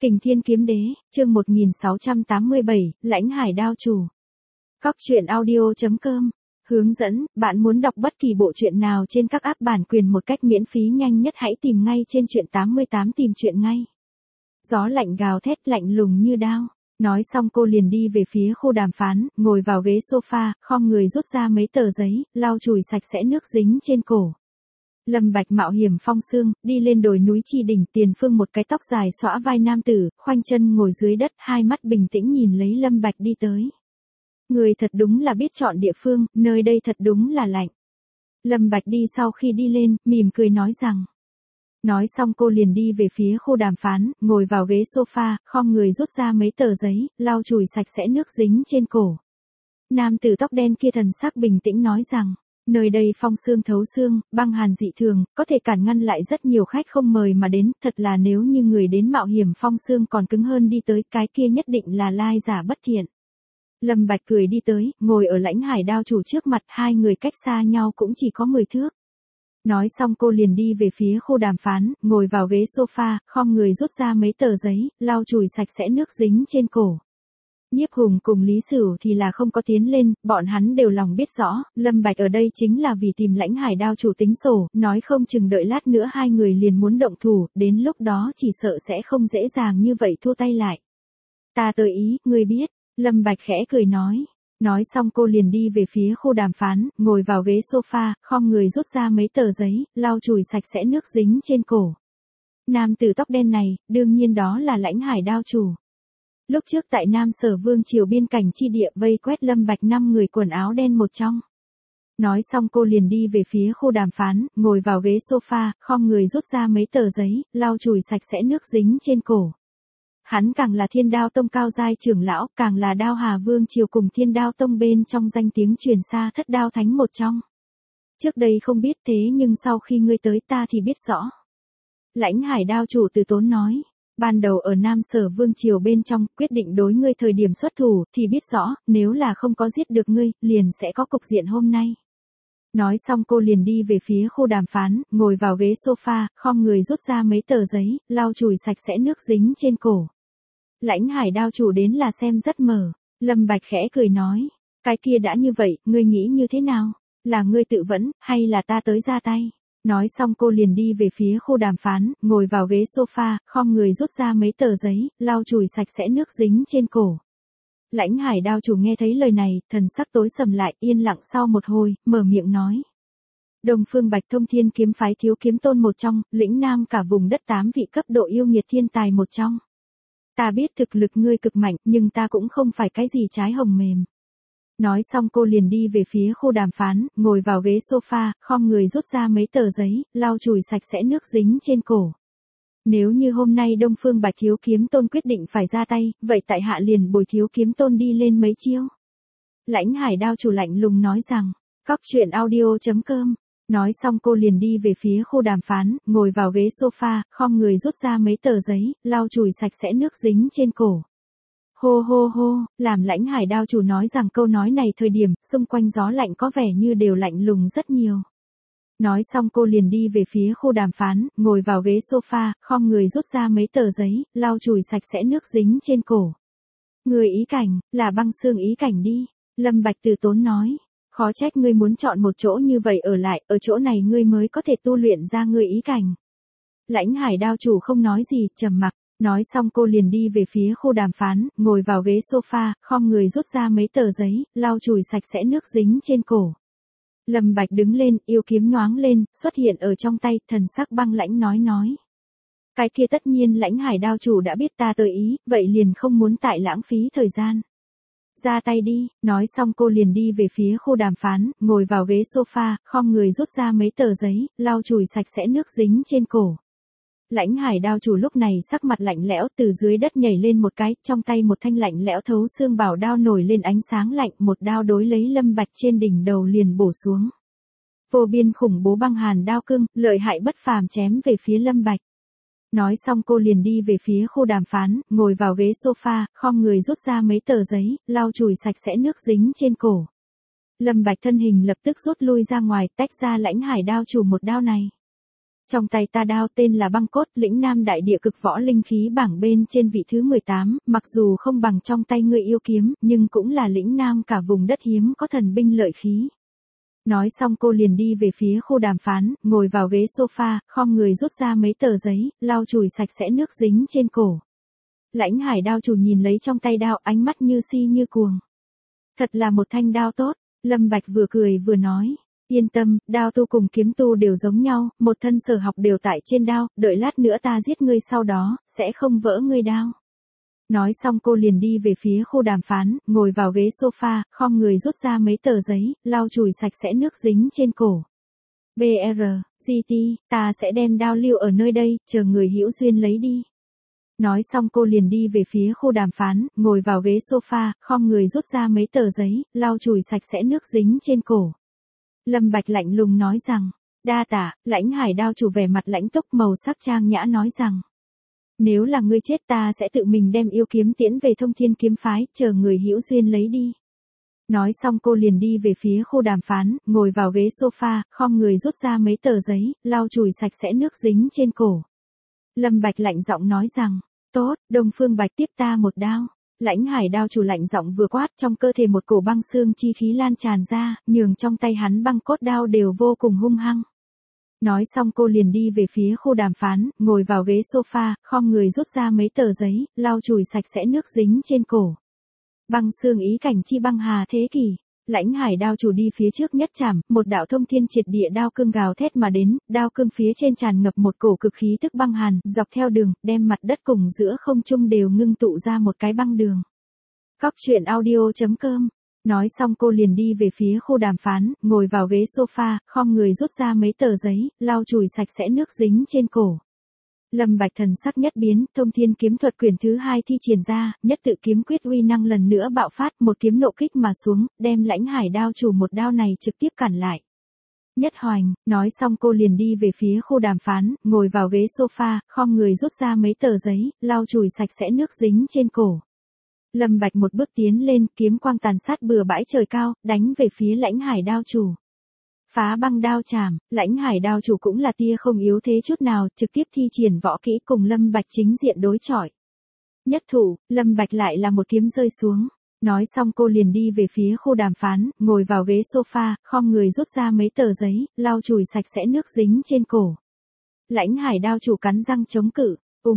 Kình Thiên Kiếm Đế, chương 1687, Lãnh Hải Đao Chủ. Cóc truyện audio.com. Hướng dẫn, bạn muốn đọc bất kỳ bộ truyện nào trên các app bản quyền một cách miễn phí nhanh nhất hãy tìm ngay trên truyện 88 tìm truyện ngay. Gió lạnh gào thét lạnh lùng như đao. Nói xong cô liền đi về phía khu đàm phán, ngồi vào ghế sofa, khom người rút ra mấy tờ giấy, lau chùi sạch sẽ nước dính trên cổ. Lâm Bạch mạo hiểm phong sương, đi lên đồi núi Chi Đỉnh, tiền phương một cái tóc dài xõa vai nam tử, khoanh chân ngồi dưới đất, hai mắt bình tĩnh nhìn lấy Lâm Bạch đi tới. Người thật đúng là biết chọn địa phương, nơi đây thật đúng là lạnh. Lâm Bạch đi sau khi đi lên, mỉm cười nói rằng. Nói xong cô liền đi về phía khu đàm phán, ngồi vào ghế sofa, khom người rút ra mấy tờ giấy, lau chùi sạch sẽ nước dính trên cổ. Nam tử tóc đen kia thần sắc bình tĩnh nói rằng. Nơi đây phong sương thấu xương, băng hàn dị thường, có thể cản ngăn lại rất nhiều khách không mời mà đến, thật là nếu như người đến mạo hiểm phong sương còn cứng hơn đi tới, cái kia nhất định là lai giả bất thiện. Lâm Bạch cười đi tới, ngồi ở Lãnh Hải Đao Chủ trước mặt, hai người cách xa nhau cũng chỉ có 10 thước. Nói xong cô liền đi về phía khu đàm phán, ngồi vào ghế sofa, khom người rút ra mấy tờ giấy, lau chùi sạch sẽ nước dính trên cổ. Nhiếp Hùng cùng Lý Sửu thì là không có tiến lên, bọn hắn đều lòng biết rõ, Lâm Bạch ở đây chính là vì tìm Lãnh Hải Đao Chủ tính sổ, nói không chừng đợi lát nữa hai người liền muốn động thủ, đến lúc đó chỉ sợ sẽ không dễ dàng như vậy thua tay lại. Ta tới ý, ngươi biết, Lâm Bạch khẽ cười nói. Nói xong cô liền đi về phía khu đàm phán, ngồi vào ghế sofa, khom người rút ra mấy tờ giấy, lau chùi sạch sẽ nước dính trên cổ. Nam tử tóc đen này, đương nhiên đó là Lãnh Hải Đao Chủ. Lúc trước tại Nam Sở Vương triều biên cảnh chi địa vây quét Lâm Bạch 5 người quần áo đen một trong. Nói xong cô liền đi về phía khu đàm phán, ngồi vào ghế sofa, khom người rút ra mấy tờ giấy, lau chùi sạch sẽ nước dính trên cổ. Hắn càng là Thiên Đao Tông cao giai trưởng lão, càng là Đao Hà Vương triều cùng Thiên Đao Tông bên trong danh tiếng truyền xa thất đao thánh một trong. Trước đây không biết thế nhưng sau khi ngươi tới ta thì biết rõ. Lãnh Hải Đao Chủ từ tốn nói. Ban đầu ở Nam Sở Vương triều bên trong, quyết định đối ngươi thời điểm xuất thủ, thì biết rõ, nếu là không có giết được ngươi, liền sẽ có cục diện hôm nay. Nói xong cô liền đi về phía khu đàm phán, ngồi vào ghế sofa, khom người rút ra mấy tờ giấy, lau chùi sạch sẽ nước dính trên cổ. Lãnh Hải Đao Chủ đến là xem rất mờ, Lâm Bạch khẽ cười nói, cái kia đã như vậy, ngươi nghĩ như thế nào? Là ngươi tự vẫn, hay là ta tới ra tay? Nói xong cô liền đi về phía khu đàm phán, ngồi vào ghế sofa, khom người rút ra mấy tờ giấy, lau chùi sạch sẽ nước dính trên cổ. Lãnh Hải Đao Chủ nghe thấy lời này, thần sắc tối sầm lại, yên lặng sau một hồi, mở miệng nói. Đông Phương Bạch Thông Thiên kiếm phái thiếu kiếm tôn một trong, lĩnh nam cả vùng đất 8 vị cấp độ yêu nghiệt thiên tài một trong. Ta biết thực lực ngươi cực mạnh, nhưng ta cũng không phải cái gì trái hồng mềm. Nói xong cô liền đi về phía khu đàm phán, ngồi vào ghế sofa, khom người rút ra mấy tờ giấy, lau chùi sạch sẽ nước dính trên cổ. Nếu như hôm nay Đông Phương Bạch Thiếu Kiếm Tôn quyết định phải ra tay, vậy tại hạ liền bồi Thiếu Kiếm Tôn đi lên mấy chiêu. Lãnh Hải Đao Chủ lạnh lùng nói rằng, cóc truyện audio.com. Nói xong cô liền đi về phía khu đàm phán, ngồi vào ghế sofa, khom người rút ra mấy tờ giấy, lau chùi sạch sẽ nước dính trên cổ. Hô hô hô, làm Lãnh Hải Đao Chủ nói rằng câu nói này thời điểm, xung quanh gió lạnh có vẻ như đều lạnh lùng rất nhiều. Nói xong cô liền đi về phía khu đàm phán, ngồi vào ghế sofa, khom người rút ra mấy tờ giấy, lau chùi sạch sẽ nước dính trên cổ. Người ý cảnh, là băng xương ý cảnh đi, Lâm Bạch từ tốn nói. Khó trách ngươi muốn chọn một chỗ như vậy ở lại, ở chỗ này ngươi mới có thể tu luyện ra ngươi ý cảnh. Lãnh Hải Đao Chủ không nói gì, trầm mặc. Nói xong cô liền đi về phía khu đàm phán, ngồi vào ghế sofa, khom người rút ra mấy tờ giấy, lau chùi sạch sẽ nước dính trên cổ. Lâm Bạch đứng lên, yêu kiếm nhoáng lên, xuất hiện ở trong tay, thần sắc băng lãnh nói. Cái kia tất nhiên Lãnh Hải Đao Chủ đã biết ta tới ý, vậy liền không muốn tại lãng phí thời gian. Ra tay đi, nói xong cô liền đi về phía khu đàm phán, ngồi vào ghế sofa, khom người rút ra mấy tờ giấy, lau chùi sạch sẽ nước dính trên cổ. Lãnh Hải Đao Chủ lúc này sắc mặt lạnh lẽo, từ dưới đất nhảy lên một cái, trong tay một thanh lạnh lẽo thấu xương bảo đao nổi lên ánh sáng lạnh, một đao đối lấy Lâm Bạch trên đỉnh đầu liền bổ xuống. Vô biên khủng bố băng hàn đao cương, lợi hại bất phàm chém về phía Lâm Bạch. Nói xong cô liền đi về phía khu đàm phán, ngồi vào ghế sofa, khom người rút ra mấy tờ giấy, lau chùi sạch sẽ nước dính trên cổ. Lâm Bạch thân hình lập tức rút lui ra ngoài, tách ra Lãnh Hải Đao Chủ một đao này. Trong tay ta đao tên là băng cốt, lĩnh nam đại địa cực võ linh khí bảng bên trên vị thứ 18, mặc dù không bằng trong tay ngươi yêu kiếm, nhưng cũng là lĩnh nam cả vùng đất hiếm có thần binh lợi khí. Nói xong cô liền đi về phía khu đàm phán, ngồi vào ghế sofa, khom người rút ra mấy tờ giấy, lau chùi sạch sẽ nước dính trên cổ. Lãnh Hải đao chủ nhìn lấy trong tay đao, ánh mắt như si như cuồng. Thật là một thanh đao tốt, Lâm Bạch vừa cười vừa nói. Yên tâm, đao tu cùng kiếm tu đều giống nhau, một thân sở học đều tại trên đao, đợi lát nữa ta giết ngươi sau đó, sẽ không vỡ ngươi đao. Nói xong cô liền đi về phía khu đàm phán, ngồi vào ghế sofa, khom người rút ra mấy tờ giấy, lau chùi sạch sẽ nước dính trên cổ. BR, GT, ta sẽ đem đao lưu ở nơi đây, chờ người hữu duyên lấy đi. Nói xong cô liền đi về phía khu đàm phán, ngồi vào ghế sofa, khom người rút ra mấy tờ giấy, lau chùi sạch sẽ nước dính trên cổ. Lâm Bạch lạnh lùng nói rằng, đa tạ, Lãnh Hải đao chủ vẻ mặt lãnh túc màu sắc trang nhã nói rằng, nếu là ngươi chết ta sẽ tự mình đem yêu kiếm tiễn về Thông Thiên kiếm phái, chờ người hữu duyên lấy đi. Nói xong cô liền đi về phía khu đàm phán, ngồi vào ghế sofa, khom người rút ra mấy tờ giấy, lau chùi sạch sẽ nước dính trên cổ. Lâm Bạch lạnh giọng nói rằng, tốt, Đông Phương Bạch tiếp ta một đao. Lãnh Hải đao chủ lạnh giọng vừa quát, trong cơ thể một cổ băng xương chi khí lan tràn ra, nhường trong tay hắn băng cốt đao đều vô cùng hung hăng. Nói xong cô liền đi về phía khu đàm phán, ngồi vào ghế sofa, khom người rút ra mấy tờ giấy, lau chùi sạch sẽ nước dính trên cổ. Băng xương ý cảnh chi băng hà thế kỷ. Lãnh Hải đao chủ đi phía trước nhất chạm, một đạo thông thiên triệt địa đao cương gào thét mà đến, đao cương phía trên tràn ngập một cổ cực khí tức băng hàn, dọc theo đường, đem mặt đất cùng giữa không trung đều ngưng tụ ra một cái băng đường. Cóc truyện audio.com. Nói xong cô liền đi về phía khu đàm phán, ngồi vào ghế sofa, khom người rút ra mấy tờ giấy, lau chùi sạch sẽ nước dính trên cổ. Lâm Bạch thần sắc nhất biến, Thông Thiên kiếm thuật quyển thứ 2 thi triển ra, nhất tự kiếm quyết uy năng lần nữa bạo phát, một kiếm nộ kích mà xuống, đem Lãnh Hải đao chủ một đao này trực tiếp cản lại. Nhất hoành, nói xong cô liền đi về phía khu đàm phán, ngồi vào ghế sofa, khom người rút ra mấy tờ giấy, lau chùi sạch sẽ nước dính trên cổ. Lâm Bạch một bước tiến lên, kiếm quang tàn sát bừa bãi trời cao, đánh về phía Lãnh Hải đao chủ. Phá băng đao chảm, Lãnh Hải đao chủ cũng là tia không yếu thế chút nào, trực tiếp thi triển võ kỹ cùng Lâm Bạch chính diện đối chọi. Nhất thủ, Lâm Bạch lại là một kiếm rơi xuống. Nói xong cô liền đi về phía khu đàm phán, ngồi vào ghế sofa, khom người rút ra mấy tờ giấy, lau chùi sạch sẽ nước dính trên cổ. Lãnh Hải đao chủ cắn răng chống cự.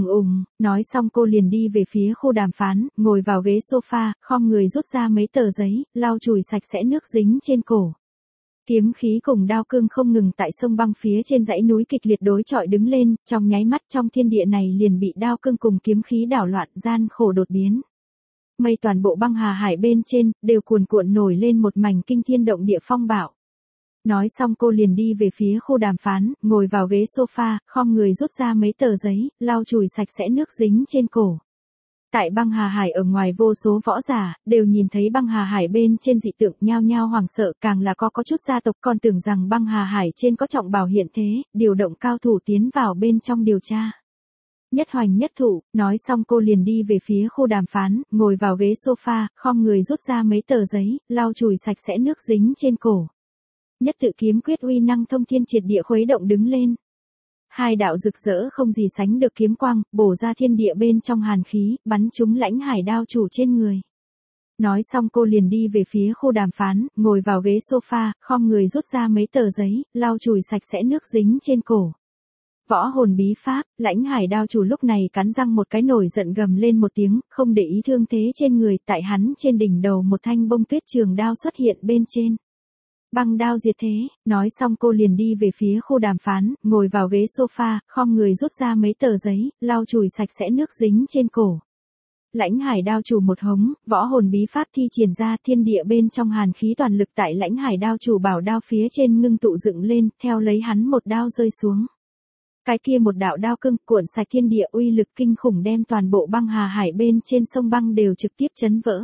Nói xong cô liền đi về phía khu đàm phán, ngồi vào ghế sofa, khom người rút ra mấy tờ giấy, lau chùi sạch sẽ nước dính trên cổ. Kiếm khí cùng đao cương không ngừng tại sông băng phía trên dãy núi kịch liệt đối chọi đứng lên, trong nháy mắt trong thiên địa này liền bị đao cương cùng kiếm khí đảo loạn, gian khổ đột biến. Mây toàn bộ băng hà hải bên trên, đều cuồn cuộn nổi lên một mảnh kinh thiên động địa phong bạo. Nói xong cô liền đi về phía khu đàm phán, ngồi vào ghế sofa, khom người rút ra mấy tờ giấy, lau chùi sạch sẽ nước dính trên cổ. Tại băng hà hải ở ngoài vô số võ giả, đều nhìn thấy băng hà hải bên trên dị tượng nhao nhao hoảng sợ, càng là có chút gia tộc còn tưởng rằng băng hà hải trên có trọng bảo hiện thế, điều động cao thủ tiến vào bên trong điều tra. Nhất hoành nhất thủ, nói xong cô liền đi về phía khu đàm phán, ngồi vào ghế sofa, khom người rút ra mấy tờ giấy, lau chùi sạch sẽ nước dính trên cổ. Nhất tự kiếm quyết uy năng thông thiên triệt địa khuấy động đứng lên. Hai đạo rực rỡ không gì sánh được kiếm quang, bổ ra thiên địa bên trong hàn khí, bắn trúng Lãnh Hải đao chủ trên người. Nói xong cô liền đi về phía khu đàm phán, ngồi vào ghế sofa, khom người rút ra mấy tờ giấy, lau chùi sạch sẽ nước dính trên cổ. Võ hồn bí pháp, Lãnh Hải đao chủ lúc này cắn răng một cái nổi giận gầm lên một tiếng, không để ý thương thế trên người, tại hắn trên đỉnh đầu một thanh bông tuyết trường đao xuất hiện bên trên. Băng đao diệt thế, nói xong cô liền đi về phía khu đàm phán, ngồi vào ghế sofa, khom người rút ra mấy tờ giấy, lau chùi sạch sẽ nước dính trên cổ. Lãnh Hải đao chủ một hống, võ hồn bí pháp thi triển ra, thiên địa bên trong hàn khí toàn lực tại Lãnh Hải đao chủ bảo đao phía trên ngưng tụ dựng lên, theo lấy hắn một đao rơi xuống. Cái kia một đạo đao cương cuộn sạch thiên địa uy lực kinh khủng đem toàn bộ băng hà hải bên trên sông băng đều trực tiếp chấn vỡ.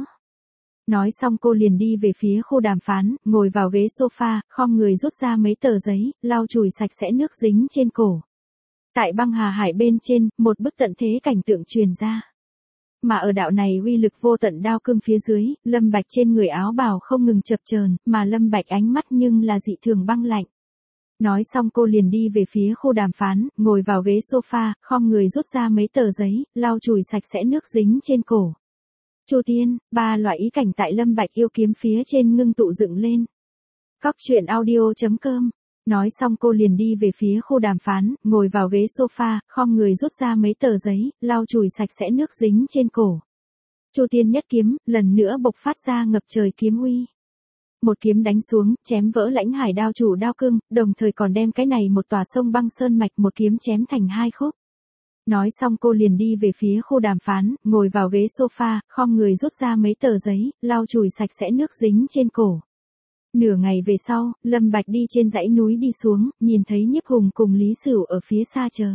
Nói xong cô liền đi về phía khu đàm phán, ngồi vào ghế sofa, khom người rút ra mấy tờ giấy, lau chùi sạch sẽ nước dính trên cổ. Tại băng hà hải bên trên, một bức tận thế cảnh tượng truyền ra. Mà ở đạo này uy lực vô tận đao cương phía dưới, Lâm Bạch trên người áo bào không ngừng chập chờn, mà Lâm Bạch ánh mắt nhưng là dị thường băng lạnh. Nói xong cô liền đi về phía khu đàm phán, ngồi vào ghế sofa, khom người rút ra mấy tờ giấy, lau chùi sạch sẽ nước dính trên cổ. Chu Tiên, 3 loại ý cảnh tại Lâm Bạch yêu kiếm phía trên ngưng tụ dựng lên. Cóc truyện audio.com. Nói xong cô liền đi về phía khu đàm phán, ngồi vào ghế sofa, khom người rút ra mấy tờ giấy, lau chùi sạch sẽ nước dính trên cổ. Chu Tiên nhất kiếm, lần nữa bộc phát ra ngập trời kiếm uy. Một kiếm đánh xuống, chém vỡ Lãnh Hải đao chủ đao cưng, đồng thời còn đem cái này một tòa sông băng sơn mạch một kiếm chém thành 2 khúc. Nói xong cô liền đi về phía khu đàm phán, ngồi vào ghế sofa, khom người rút ra mấy tờ giấy, lau chùi sạch sẽ nước dính trên cổ. Nửa ngày về sau, Lâm Bạch đi trên dãy núi đi xuống, nhìn thấy Nhiếp Hùng cùng Lý Sửu ở phía xa chờ.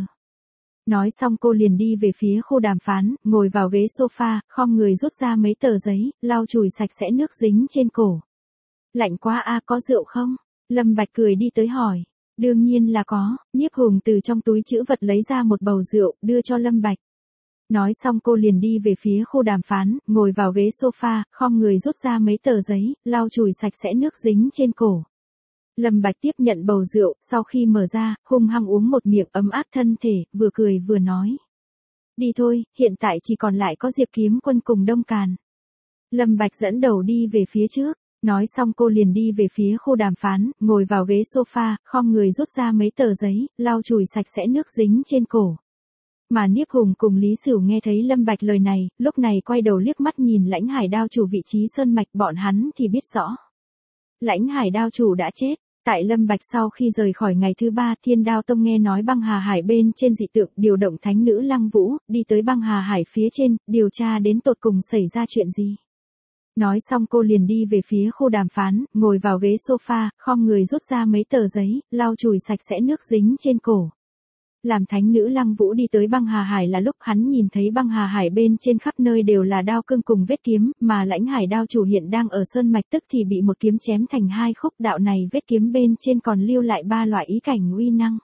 Nói xong cô liền đi về phía khu đàm phán, ngồi vào ghế sofa, khom người rút ra mấy tờ giấy, lau chùi sạch sẽ nước dính trên cổ. Lạnh quá a, có rượu không? Lâm Bạch cười đi tới hỏi. Đương nhiên là có. Nhiếp Hùng từ trong túi trữ vật lấy ra một bầu rượu, đưa cho Lâm Bạch. Nói xong cô liền đi về phía khu đàm phán, ngồi vào ghế sofa, khom người rút ra mấy tờ giấy, lau chùi sạch sẽ nước dính trên cổ. Lâm Bạch tiếp nhận bầu rượu, sau khi mở ra, hung hăng uống một miệng ấm áp thân thể, vừa cười vừa nói. Đi thôi, hiện tại chỉ còn lại có Diệp Kiếm Quân cùng Đông Càn. Lâm Bạch dẫn đầu đi về phía trước. Nói xong cô liền đi về phía khu đàm phán, ngồi vào ghế sofa, khom người rút ra mấy tờ giấy, lau chùi sạch sẽ nước dính trên cổ. Mà Nhiếp Hùng cùng Lý Sửu nghe thấy Lâm Bạch lời này, lúc này quay đầu liếc mắt nhìn Lãnh Hải đao chủ vị trí sơn mạch, bọn hắn thì biết rõ. Lãnh Hải đao chủ đã chết. Tại Lâm Bạch sau khi rời khỏi ngày thứ 3, Thiên Đao Tông nghe nói băng hà hải bên trên dị tượng, điều động thánh nữ Lăng Vũ, đi tới băng hà hải phía trên, điều tra đến tột cùng xảy ra chuyện gì. Nói xong cô liền đi về phía khu đàm phán, ngồi vào ghế sofa, khom người rút ra mấy tờ giấy, lau chùi sạch sẽ nước dính trên cổ. Làm thánh nữ Lăng Vũ đi tới băng hà hải là lúc hắn nhìn thấy băng hà hải bên trên khắp nơi đều là đao cương cùng vết kiếm, mà Lãnh Hải đao chủ hiện đang ở sơn mạch tức thì bị một kiếm chém thành 2 khúc, đạo này vết kiếm bên trên còn lưu lại 3 loại ý cảnh uy năng.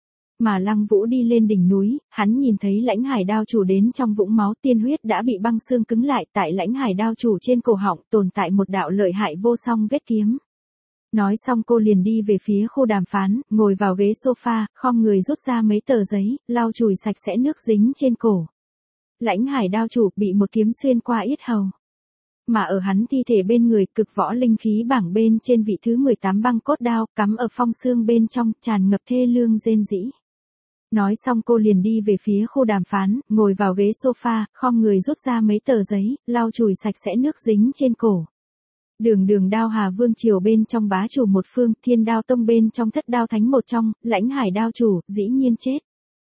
Mà Lăng Vũ đi lên đỉnh núi, hắn nhìn thấy Lãnh Hải đao chủ đến trong vũng máu, tiên huyết đã bị băng xương cứng lại, tại Lãnh Hải đao chủ trên cổ họng tồn tại một đạo lợi hại vô song vết kiếm. Nói xong cô liền đi về phía khu đàm phán, ngồi vào ghế sofa, khom người rút ra mấy tờ giấy, lau chùi sạch sẽ nước dính trên cổ. Lãnh Hải đao chủ bị một kiếm xuyên qua yết hầu. Mà ở hắn thi thể bên người, cực võ linh khí bảng bên trên vị thứ 18 băng cốt đao, cắm ở phong xương bên trong, tràn ngập thê lương rên rỉ. Nói xong cô liền đi về phía khu đàm phán, ngồi vào ghế sofa, khom người rút ra mấy tờ giấy, lau chùi sạch sẽ nước dính trên cổ. Đường đao Hà Vương triều bên trong bá chủ một phương, Thiên Đao Tông bên trong thất đao thánh một trong, Lãnh Hải đao chủ, dĩ nhiên chết.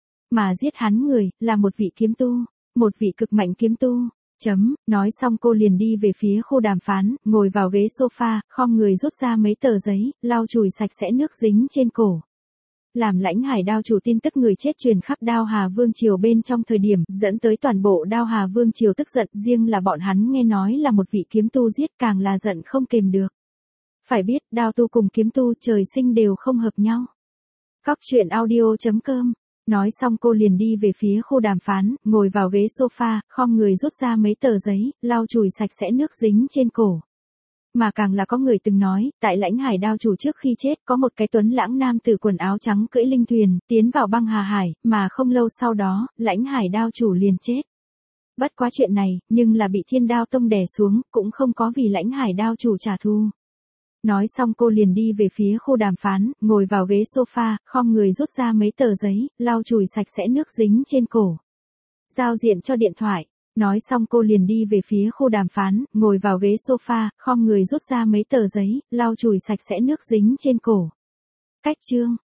Mà giết hắn người, là một vị kiếm tu, một vị cực mạnh kiếm tu. Nói xong cô liền đi về phía khu đàm phán, ngồi vào ghế sofa, khom người rút ra mấy tờ giấy, lau chùi sạch sẽ nước dính trên cổ. Làm Lãnh Hải đao chủ tin tức người chết truyền khắp Đao Hà Vương triều bên trong thời điểm, dẫn tới toàn bộ Đao Hà Vương triều tức giận, riêng là bọn hắn nghe nói là một vị kiếm tu giết càng là giận không kềm được. Phải biết, đao tu cùng kiếm tu trời sinh đều không hợp nhau. Cóc truyện audio.com. Nói xong cô liền đi về phía khu đàm phán, ngồi vào ghế sofa, khom người rút ra mấy tờ giấy, lau chùi sạch sẽ nước dính trên cổ. Mà càng là có người từng nói, tại Lãnh Hải đao chủ trước khi chết có một cái tuấn lãng nam tử quần áo trắng cưỡi linh thuyền, tiến vào băng hà hải, mà không lâu sau đó, Lãnh Hải đao chủ liền chết. Bất quá chuyện này, nhưng là bị Thiên Đao Tông đè xuống, cũng không có vì Lãnh Hải đao chủ trả thù. Nói xong cô liền đi về phía khu đàm phán, ngồi vào ghế sofa, khom người rút ra mấy tờ giấy, lau chùi sạch sẽ nước dính trên cổ. Giao diện cho điện thoại. Nói xong cô liền đi về phía khu đàm phán, ngồi vào ghế sofa, khom người rút ra mấy tờ giấy, lau chùi sạch sẽ nước dính trên cổ. Cách chương.